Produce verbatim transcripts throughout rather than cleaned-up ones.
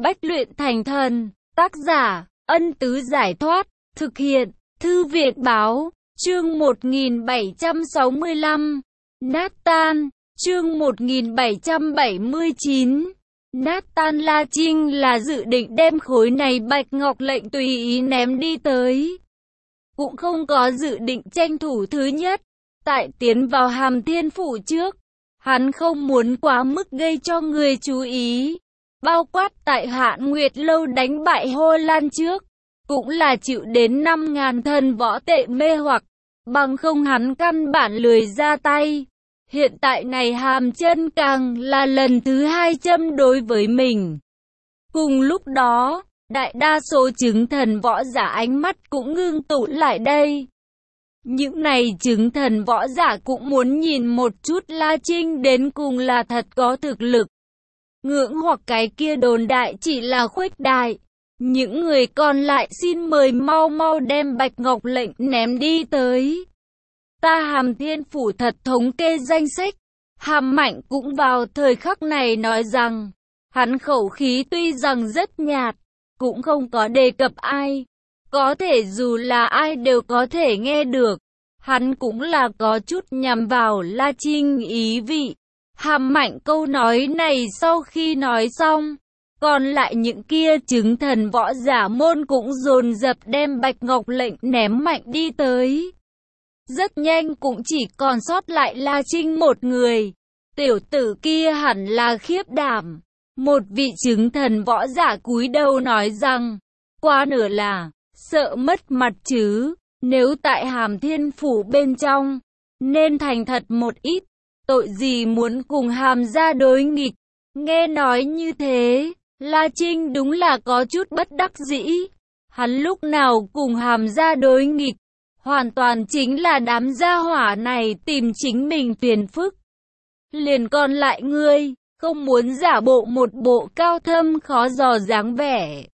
Bách luyện thành thần, tác giả, Ân Tứ Giải Thoát, thực hiện, Thư viện Báo, chương một nghìn bảy trăm sáu mươi lăm, Nathan, chương một nghìn bảy trăm bảy mươi chín. Nathan La Trinh là dự định đem khối này bạch ngọc lệnh tùy ý ném đi tới. Cũng không có dự định tranh thủ thứ nhất, tại tiến vào Hàm Thiên Phủ trước. Hắn không muốn quá mức gây cho người chú ý. Bao quát tại Hạn Nguyệt Lâu đánh bại Hồ Lan trước, cũng là chịu đến năm ngàn thần võ tệ mê hoặc, bằng không hắn căn bản lười ra tay. Hiện tại này Hàm Chân càng là lần thứ hai châm đối với mình. Cùng lúc đó, đại đa số chứng thần võ giả ánh mắt cũng ngưng tụ lại đây. Những này chứng thần võ giả cũng muốn nhìn một chút La Trinh đến cùng là thật có thực lực. Ngưỡng hoặc cái kia đồn đại chỉ là khuếch đại. Những người còn lại xin mời mau mau đem bạch ngọc lệnh ném đi tới. Ta Hàm Thiên Phủ thật thống kê danh sách. Hàm Mạnh cũng vào thời khắc này nói rằng, hắn khẩu khí tuy rằng rất nhạt, cũng không có đề cập ai. Có thể dù là ai đều có thể nghe được. Hắn cũng là có chút nhằm vào La Trinh ý vị. Hàm Mạnh câu nói này sau khi nói xong, còn lại những kia chứng thần võ giả môn cũng dồn dập đem bạch ngọc lệnh ném mạnh đi tới. Rất nhanh cũng chỉ còn sót lại La Trinh một người. Tiểu tử kia hẳn là khiếp đảm. Một vị chứng thần võ giả cúi đầu nói rằng, quá nửa là, sợ mất mặt chứ, nếu tại Hàm Thiên Phủ bên trong, nên thành thật một ít, tội gì muốn cùng Hàm gia đối nghịch. Nghe nói như thế, La Trinh đúng là có chút bất đắc dĩ. Hắn lúc nào cùng Hàm gia đối nghịch, hoàn toàn chính là đám gia hỏa này tìm chính mình phiền phức. Liền còn lại ngươi, không muốn giả bộ một bộ cao thâm khó dò dáng vẻ.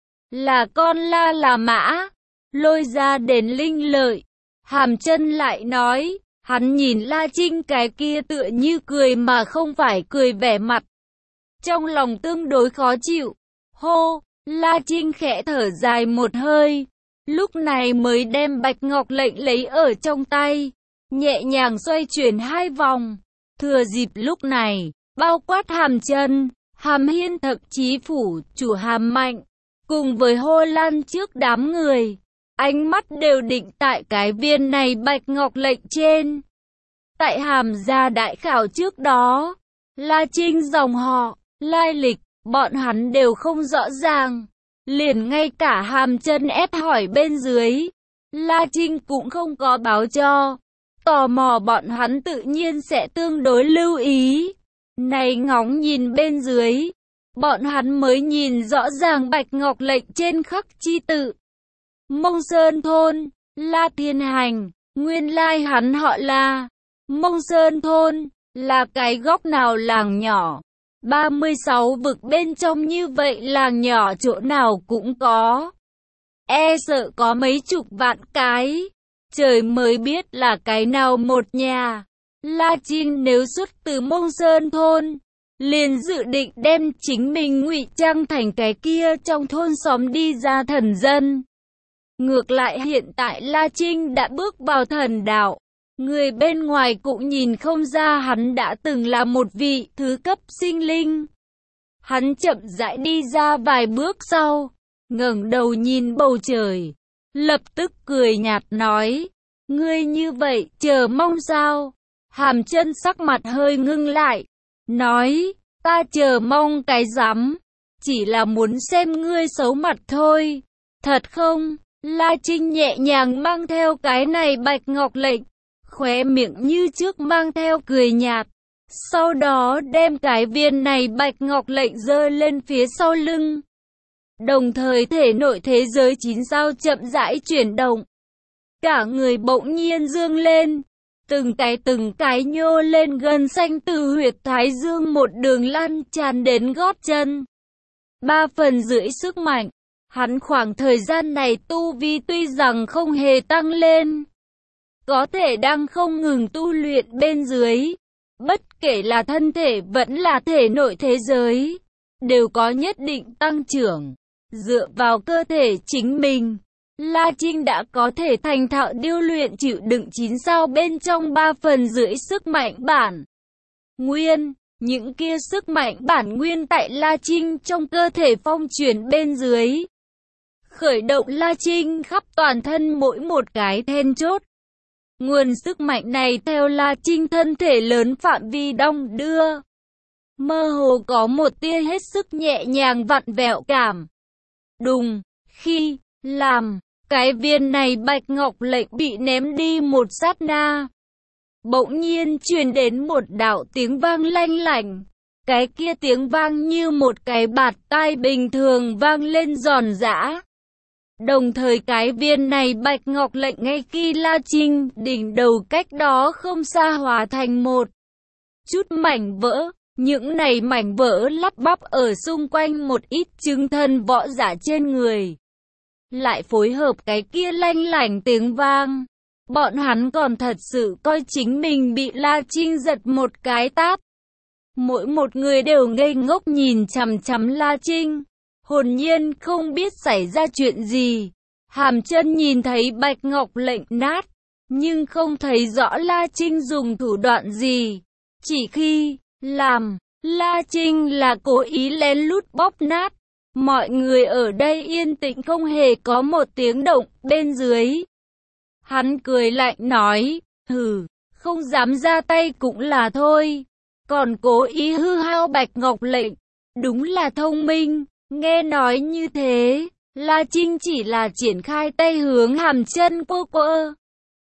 Là con La là mã, lôi ra đến linh lợi. Hàm Chân lại nói, hắn nhìn La Trinh cái kia tựa như cười mà không phải cười vẻ mặt. Trong lòng tương đối khó chịu. Hô, La Trinh khẽ thở dài một hơi. Lúc này mới đem bạch ngọc lệnh lấy ở trong tay. Nhẹ nhàng xoay chuyển hai vòng. Thừa dịp lúc này, bao quát Hàm Chân, Hàm Hiên thậm chí phủ chủ Hàm Mạnh, cùng với Hồ Lan trước đám người. Ánh mắt đều định tại cái viên này bạch ngọc lệnh trên. Tại Hàm gia đại khảo trước đó, La Trinh dòng họ, lai lịch, bọn hắn đều không rõ ràng. Liền ngay cả Hàm Chân ép hỏi bên dưới, La Trinh cũng không có báo cho. Tò mò bọn hắn tự nhiên sẽ tương đối lưu ý. Này ngóng nhìn bên dưới, bọn hắn mới nhìn rõ ràng bạch ngọc lệnh trên khắc chi tự. Mông Sơn Thôn, La Thiên Hành, nguyên lai hắn họ La. Mông Sơn Thôn, là cái góc nào làng nhỏ. ba mươi sáu vực bên trong như vậy làng nhỏ chỗ nào cũng có. E sợ có mấy chục vạn cái. Trời mới biết là cái nào một nhà. La Trinh nếu xuất từ Mông Sơn Thôn, liền dự định đem chính mình ngụy trang thành cái kia trong thôn xóm đi ra thần dân. Ngược lại hiện tại La Trinh đã bước vào thần đạo. Người bên ngoài cũng nhìn không ra hắn đã từng là một vị thứ cấp sinh linh. Hắn chậm rãi đi ra vài bước sau, ngẩng đầu nhìn bầu trời, lập tức cười nhạt nói, ngươi như vậy chờ mong sao? Hàm Chân sắc mặt hơi ngưng lại, nói, ta chờ mong cái rắm, chỉ là muốn xem ngươi xấu mặt thôi. Thật không? La Trinh nhẹ nhàng mang theo cái này bạch ngọc lệnh, khóe miệng như trước mang theo cười nhạt. Sau đó đem cái viên này bạch ngọc lệnh giơ lên phía sau lưng. Đồng thời thể nội thế giới chín sao chậm rãi chuyển động. Cả người bỗng nhiên dương lên. Từng cái từng cái nhô lên gân xanh từ huyệt thái dương một đường lan tràn đến gót chân. Ba phần rưỡi sức mạnh. Hắn khoảng thời gian này tu vi tuy rằng không hề tăng lên, có thể đang không ngừng tu luyện bên dưới. Bất kể là thân thể vẫn là thể nội thế giới, đều có nhất định tăng trưởng. Dựa vào cơ thể chính mình, La Trinh đã có thể thành thạo điêu luyện chịu đựng chín sao bên trong ba phần rưỡi sức mạnh bản nguyên. Những kia sức mạnh bản nguyên tại La Trinh trong cơ thể phong truyền bên dưới, khởi động La Trinh khắp toàn thân mỗi một cái then chốt. Nguồn sức mạnh này theo La Trinh thân thể lớn phạm vi đong đưa, mơ hồ có một tia hết sức nhẹ nhàng vặn vẹo cảm. Đùng, khi làm cái viên này bạch ngọc lệnh bị ném đi một sát na, bỗng nhiên truyền đến một đạo tiếng vang lanh lảnh. Cái kia tiếng vang như một cái bạt tai bình thường vang lên giòn giã. Đồng thời cái viên này bạch ngọc lệnh ngay khi La Trinh đỉnh đầu cách đó không xa hóa thành một chút mảnh vỡ. Những này mảnh vỡ lắp bắp ở xung quanh một ít chứng thân võ giả trên người, lại phối hợp cái kia lanh lảnh tiếng vang. Bọn hắn còn thật sự coi chính mình bị La Trinh giật một cái tát. Mỗi một người đều ngây ngốc nhìn chằm chằm La Trinh, hồn nhiên không biết xảy ra chuyện gì. Hàm Chân nhìn thấy bạch ngọc lệnh nát, nhưng không thấy rõ La Trinh dùng thủ đoạn gì. Chỉ khi làm, La Trinh là cố ý lén lút bóp nát. Mọi người ở đây yên tĩnh không hề có một tiếng động bên dưới. Hắn cười lạnh nói, hừ, không dám ra tay cũng là thôi, còn cố ý hư hao bạch ngọc lệnh, đúng là thông minh. Nghe nói như thế, La Trinh chỉ là triển khai tay hướng Hàm Chân cô quơ.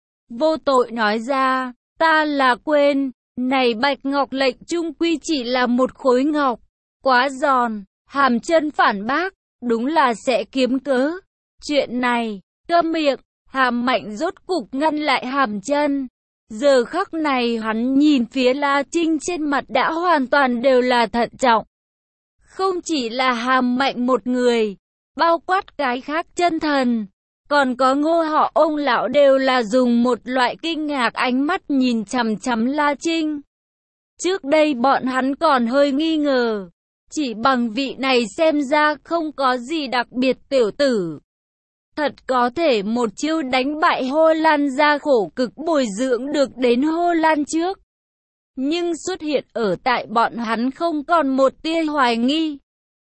Vô tội nói ra, ta là quên, này bạch ngọc lệnh chung quy chỉ là một khối ngọc, quá giòn. Hàm Chân phản bác, đúng là sẽ kiếm cớ. Chuyện này, câm miệng. Hàm Mạnh rốt cục ngăn lại Hàm Chân. Giờ khắc này hắn nhìn phía La Trinh trên mặt đã hoàn toàn đều là thận trọng. Không chỉ là Hàm Mạnh một người, bao quát cái khác chân thần, còn có Ngô họ ông lão đều là dùng một loại kinh ngạc ánh mắt nhìn chằm chằm La Trinh. Trước đây bọn hắn còn hơi nghi ngờ, chỉ bằng vị này xem ra không có gì đặc biệt tiểu tử, thật có thể một chiêu đánh bại Hô Lan ra khổ cực bồi dưỡng được đến Hô Lan trước. Nhưng xuất hiện ở tại bọn hắn không còn một tia hoài nghi.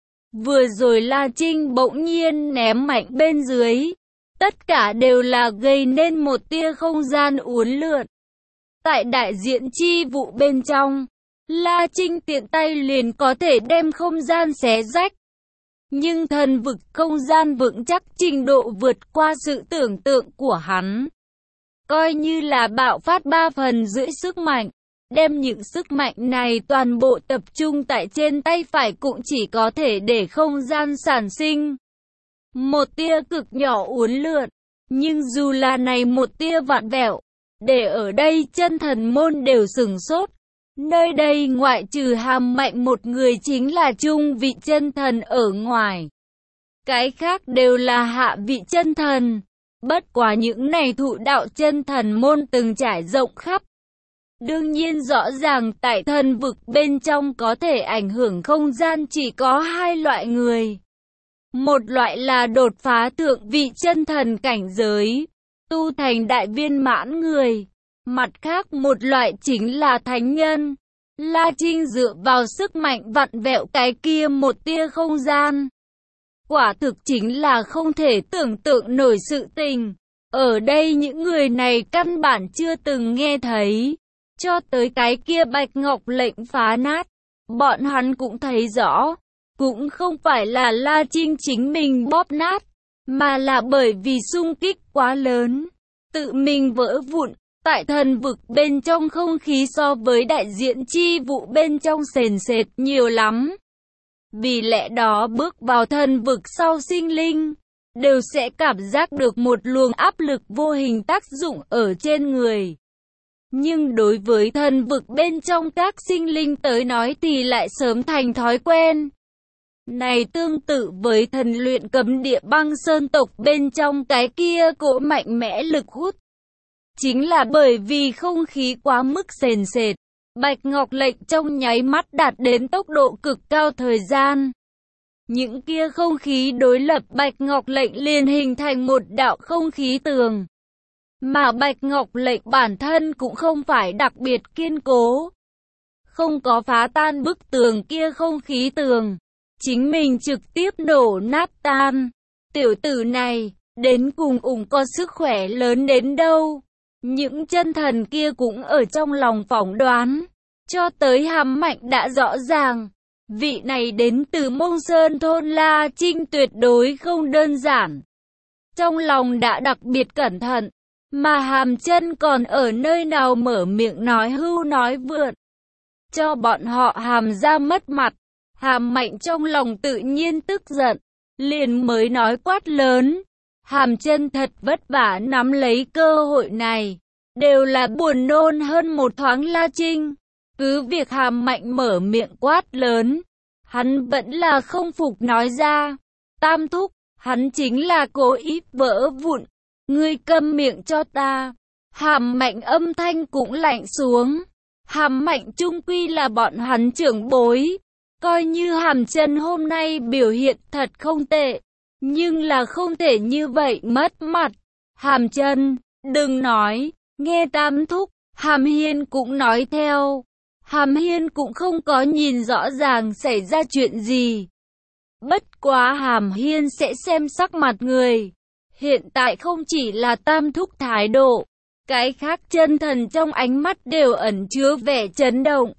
Vừa rồi La Trinh bỗng nhiên ném mạnh bên dưới, tất cả đều là gây nên một tia không gian uốn lượn. Tại đại diện chi vụ bên trong, La Trinh tiện tay liền có thể đem không gian xé rách. Nhưng thần vực không gian vững chắc trình độ vượt qua sự tưởng tượng của hắn. Coi như là bạo phát ba phần rưỡi sức mạnh, đem những sức mạnh này toàn bộ tập trung tại trên tay phải cũng chỉ có thể để không gian sản sinh một tia cực nhỏ uốn lượn. Nhưng dù là này một tia vặn vẹo, để ở đây chân thần môn đều sửng sốt. Nơi đây ngoại trừ Hàm Mạnh một người chính là trung vị chân thần ở ngoài, cái khác đều là hạ vị chân thần. Bất quá những này thụ đạo chân thần môn từng trải rộng khắp. Đương nhiên rõ ràng tại thần vực bên trong có thể ảnh hưởng không gian chỉ có hai loại người. Một loại là đột phá thượng vị chân thần cảnh giới, tu thành đại viên mãn người. Mặt khác một loại chính là thánh nhân. La Trinh dựa vào sức mạnh vặn vẹo cái kia một tia không gian. Quả thực chính là không thể tưởng tượng nổi sự tình. Ở đây những người này căn bản chưa từng nghe thấy. Cho tới cái kia bạch ngọc lệnh phá nát, bọn hắn cũng thấy rõ. Cũng không phải là La Trinh chính mình bóp nát, mà là bởi vì xung kích quá lớn, tự mình vỡ vụn. Tại thần vực bên trong không khí so với đại diện chi vụ bên trong sền sệt nhiều lắm. Vì lẽ đó bước vào thần vực sau sinh linh, đều sẽ cảm giác được một luồng áp lực vô hình tác dụng ở trên người. Nhưng đối với thần vực bên trong các sinh linh tới nói thì lại sớm thành thói quen. Này tương tự với thần luyện cấm địa băng sơn tộc bên trong cái kia cỗ mạnh mẽ lực hút. Chính là bởi vì không khí quá mức sền sệt, bạch ngọc lệnh trong nháy mắt đạt đến tốc độ cực cao thời gian. Những kia không khí đối lập Bạch Ngọc Lệnh liền hình thành một đạo không khí tường. Mà Bạch Ngọc Lệnh bản thân cũng không phải đặc biệt kiên cố. Không có phá tan bức tường kia không khí tường. Chính mình trực tiếp nổ nát tan. Tiểu tử này, đến cùng ủng có sức khỏe lớn đến đâu. Những chân thần kia cũng ở trong lòng phỏng đoán. Cho tới Hàm Mạnh đã rõ ràng. Vị này đến từ Mông Sơn thôn La Trinh tuyệt đối không đơn giản. Trong lòng đã đặc biệt cẩn thận. Mà Hàm Chân còn ở nơi nào mở miệng nói hưu nói vượn. Cho bọn họ Hàm ra mất mặt. Hàm Mạnh trong lòng tự nhiên tức giận. Liền mới nói quát lớn. Hàm Chân thật vất vả nắm lấy cơ hội này. Đều là buồn nôn hơn một thoáng La Trinh. Cứ việc Hàm Mạnh mở miệng quát lớn. Hắn vẫn là không phục nói ra. Tam thúc, hắn chính là cố ý vỡ vụn. Ngươi câm miệng cho ta. Hàm Mạnh âm thanh cũng lạnh xuống. Hàm Mạnh chung quy là bọn hắn trưởng bối. Coi như Hàm Chân hôm nay biểu hiện thật không tệ. Nhưng là không thể như vậy mất mặt. Hàm Chân, đừng nói. Nghe tam thúc, Hàm Hiên cũng nói theo. Hàm Hiên cũng không có nhìn rõ ràng xảy ra chuyện gì. Bất quá Hàm Hiên sẽ xem sắc mặt người. Hiện tại không chỉ là tam thúc thái độ, cái khác chân thần trong ánh mắt đều ẩn chứa vẻ chấn động.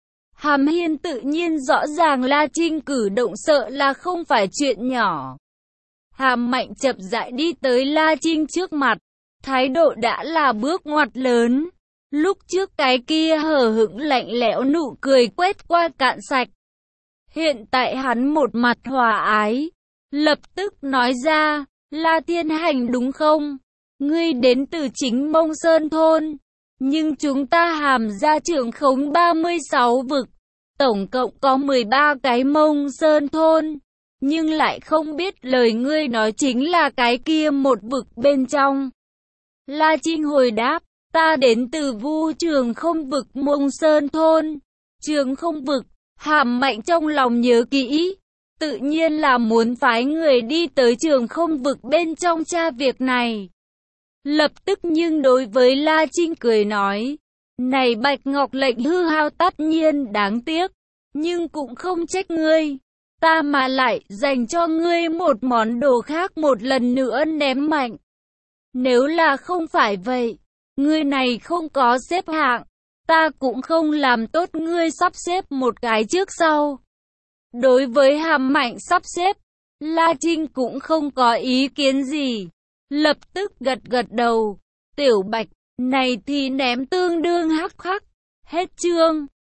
Hàm Hiên tự nhiên rõ ràng La Trinh cử động sợ là không phải chuyện nhỏ. Hàm Mạnh chậm rãi đi tới La Trinh trước mặt, thái độ đã là bước ngoặt lớn. Lúc trước cái kia hờ hững lạnh lẽo nụ cười quét qua cạn sạch. Hiện tại hắn một mặt hòa ái, lập tức nói ra, La Thiên Hành đúng không? Ngươi đến từ chính Mông Sơn thôn, nhưng chúng ta Hàm gia trưởng khống ba mươi sáu vực, tổng cộng có mười ba cái Mông Sơn thôn, nhưng lại không biết lời ngươi nói chính là cái kia một vực bên trong. La Trinh hồi đáp, ta đến từ Vu Trường Không vực Mông Sơn thôn. Trường Không vực, Hàm Mạnh trong lòng nhớ kỹ, tự nhiên là muốn phái người đi tới Trường Không vực bên trong tra việc này. Lập tức nhưng đối với La Trinh cười nói, này Bạch Ngọc Lệnh hư hao tất nhiên đáng tiếc, nhưng cũng không trách ngươi, ta mà lại dành cho ngươi một món đồ khác một lần nữa ném mạnh. Nếu là không phải vậy, ngươi này không có xếp hạng, ta cũng không làm tốt ngươi sắp xếp một cái trước sau. Đối với Hàm Mạnh sắp xếp, La Trinh cũng không có ý kiến gì, lập tức gật gật đầu. Tiểu Bạch, này thì ném tương đương hắc khắc. Hết chương.